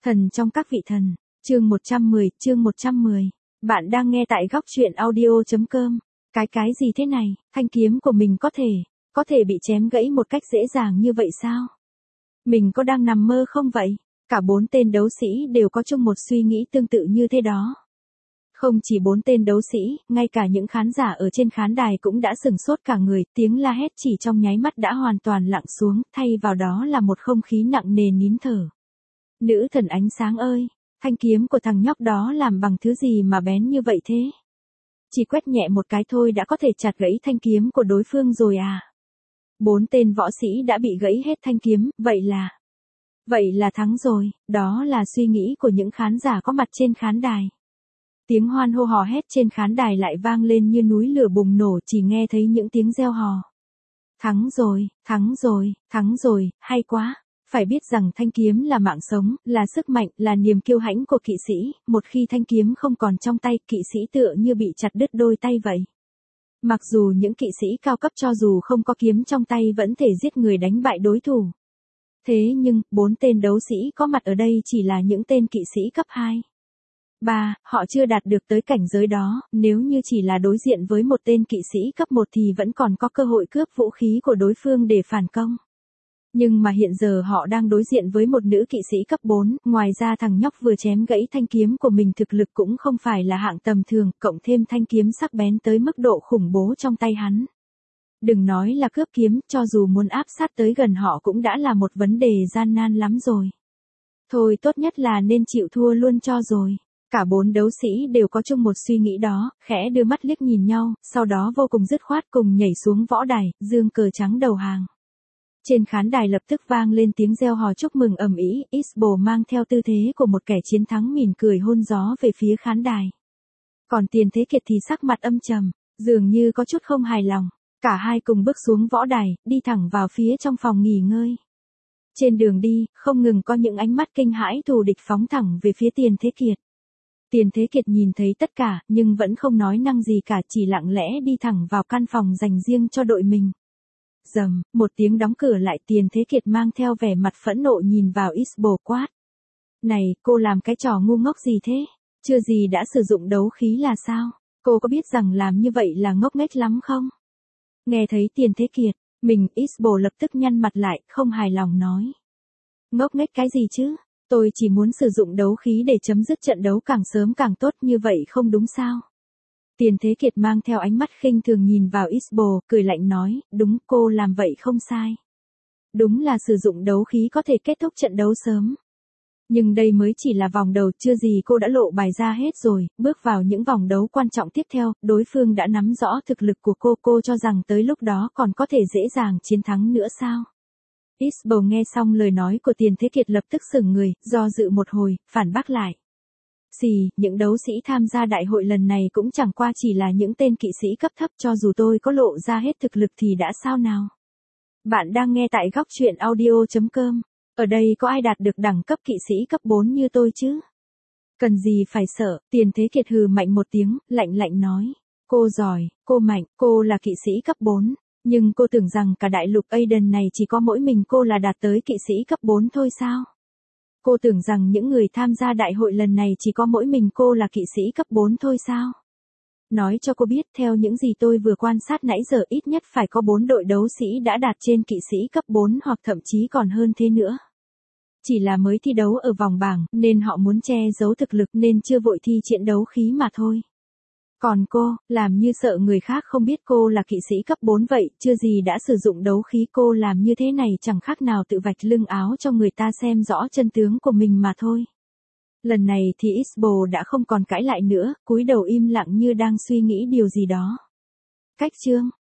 Thần trong các vị thần, chương 110. Bạn đang nghe tại góc truyện audio.com. Cái gì thế này, thanh kiếm của mình có thể bị chém gãy một cách dễ dàng như vậy sao? Mình có đang nằm mơ không vậy? Cả 4 tên đấu sĩ đều có chung một suy nghĩ tương tự như thế đó. Không chỉ 4 tên đấu sĩ, ngay cả những khán giả ở trên khán đài cũng đã sửng sốt cả người, tiếng la hét chỉ trong nháy mắt đã hoàn toàn lặng xuống, thay vào đó là một không khí nặng nề nín thở. Nữ thần ánh sáng ơi, thanh kiếm của thằng nhóc đó làm bằng thứ gì mà bén như vậy thế? Chỉ quét nhẹ một cái thôi đã có thể chặt gãy thanh kiếm của đối phương rồi à? 4 tên võ sĩ đã bị gãy hết thanh kiếm, vậy là thắng rồi, đó là suy nghĩ của những khán giả có mặt trên khán đài. Tiếng hoan hô hò hét trên khán đài lại vang lên như núi lửa bùng nổ, chỉ nghe thấy những tiếng reo hò. Thắng rồi, hay quá. Phải biết rằng thanh kiếm là mạng sống, là sức mạnh, là niềm kiêu hãnh của kỵ sĩ, một khi thanh kiếm không còn trong tay, kỵ sĩ tựa như bị chặt đứt đôi tay vậy. Mặc dù những kỵ sĩ cao cấp cho dù không có kiếm trong tay vẫn thể giết người đánh bại đối thủ. Thế nhưng, 4 tên đấu sĩ có mặt ở đây chỉ là những tên kỵ sĩ cấp 2. 3, họ chưa đạt được tới cảnh giới đó, nếu như chỉ là đối diện với một tên kỵ sĩ cấp 1 thì vẫn còn có cơ hội cướp vũ khí của đối phương để phản công. Nhưng mà hiện giờ họ đang đối diện với một nữ kỵ sĩ cấp 4, ngoài ra thằng nhóc vừa chém gãy thanh kiếm của mình thực lực cũng không phải là hạng tầm thường, cộng thêm thanh kiếm sắc bén tới mức độ khủng bố trong tay hắn. Đừng nói là cướp kiếm, cho dù muốn áp sát tới gần họ cũng đã là một vấn đề gian nan lắm rồi. Thôi tốt nhất là nên chịu thua luôn cho rồi. Cả 4 đấu sĩ đều có chung một suy nghĩ đó, khẽ đưa mắt liếc nhìn nhau, sau đó vô cùng dứt khoát cùng nhảy xuống võ đài, giương cờ trắng đầu hàng. Trên khán đài lập tức vang lên tiếng reo hò chúc mừng ầm ĩ, Isbo mang theo tư thế của một kẻ chiến thắng mỉm cười hôn gió về phía khán đài. Còn Tiền Thế Kiệt thì sắc mặt âm trầm, dường như có chút không hài lòng. Cả hai cùng bước xuống võ đài, đi thẳng vào phía trong phòng nghỉ ngơi. Trên đường đi, không ngừng có những ánh mắt kinh hãi thù địch phóng thẳng về phía Tiền Thế Kiệt. Tiền Thế Kiệt nhìn thấy tất cả, nhưng vẫn không nói năng gì cả, chỉ lặng lẽ đi thẳng vào căn phòng dành riêng cho đội mình. Rầm, một tiếng đóng cửa lại, Tiền Thế Kiệt mang theo vẻ mặt phẫn nộ nhìn vào Isbo quát. Này, cô làm cái trò ngu ngốc gì thế? Chưa gì đã sử dụng đấu khí là sao? Cô có biết rằng làm như vậy là ngốc nghếch lắm không? Nghe thấy Tiền Thế Kiệt, Isbo lập tức nhăn mặt lại, không hài lòng nói. Ngốc nghếch cái gì chứ? Tôi chỉ muốn sử dụng đấu khí để chấm dứt trận đấu càng sớm càng tốt, như vậy không đúng sao? Tiền Thế Kiệt mang theo ánh mắt khinh thường nhìn vào Isbo, cười lạnh nói, đúng, cô làm vậy không sai. Đúng là sử dụng đấu khí có thể kết thúc trận đấu sớm. Nhưng đây mới chỉ là vòng đầu, chưa gì cô đã lộ bài ra hết rồi, bước vào những vòng đấu quan trọng tiếp theo, đối phương đã nắm rõ thực lực của cô cho rằng tới lúc đó còn có thể dễ dàng chiến thắng nữa sao? Isbo nghe xong lời nói của Tiền Thế Kiệt lập tức sững người, do dự một hồi, phản bác lại. Những đấu sĩ tham gia đại hội lần này cũng chẳng qua chỉ là những tên kỵ sĩ cấp thấp, cho dù tôi có lộ ra hết thực lực thì đã sao nào? Bạn đang nghe tại góc truyện audio.com. Ở đây có ai đạt được đẳng cấp kỵ sĩ cấp 4 như tôi chứ? Cần gì phải sợ? Tiền Thế Kiệt hừ mạnh một tiếng, lạnh nói. Cô giỏi, cô mạnh, cô là kỵ sĩ cấp 4. Nhưng cô tưởng rằng cả đại lục Aiden này chỉ có mỗi mình cô là đạt tới kỵ sĩ cấp 4 thôi sao? Cô tưởng rằng những người tham gia đại hội lần này chỉ có mỗi mình cô là kỵ sĩ cấp 4 thôi sao? Nói cho cô biết, theo những gì tôi vừa quan sát nãy giờ, ít nhất phải có 4 đội đấu sĩ đã đạt trên kỵ sĩ cấp 4 hoặc thậm chí còn hơn thế nữa. Chỉ là mới thi đấu ở vòng bảng, nên họ muốn che giấu thực lực nên chưa vội thi triển đấu khí mà thôi. Còn cô, làm như sợ người khác không biết cô là kỵ sĩ cấp 4 vậy, chưa gì đã sử dụng đấu khí, cô làm như thế này chẳng khác nào tự vạch lưng áo cho người ta xem rõ chân tướng của mình mà thôi. Lần này thì Isbo đã không còn cãi lại nữa, cúi đầu im lặng như đang suy nghĩ điều gì đó. Cách chương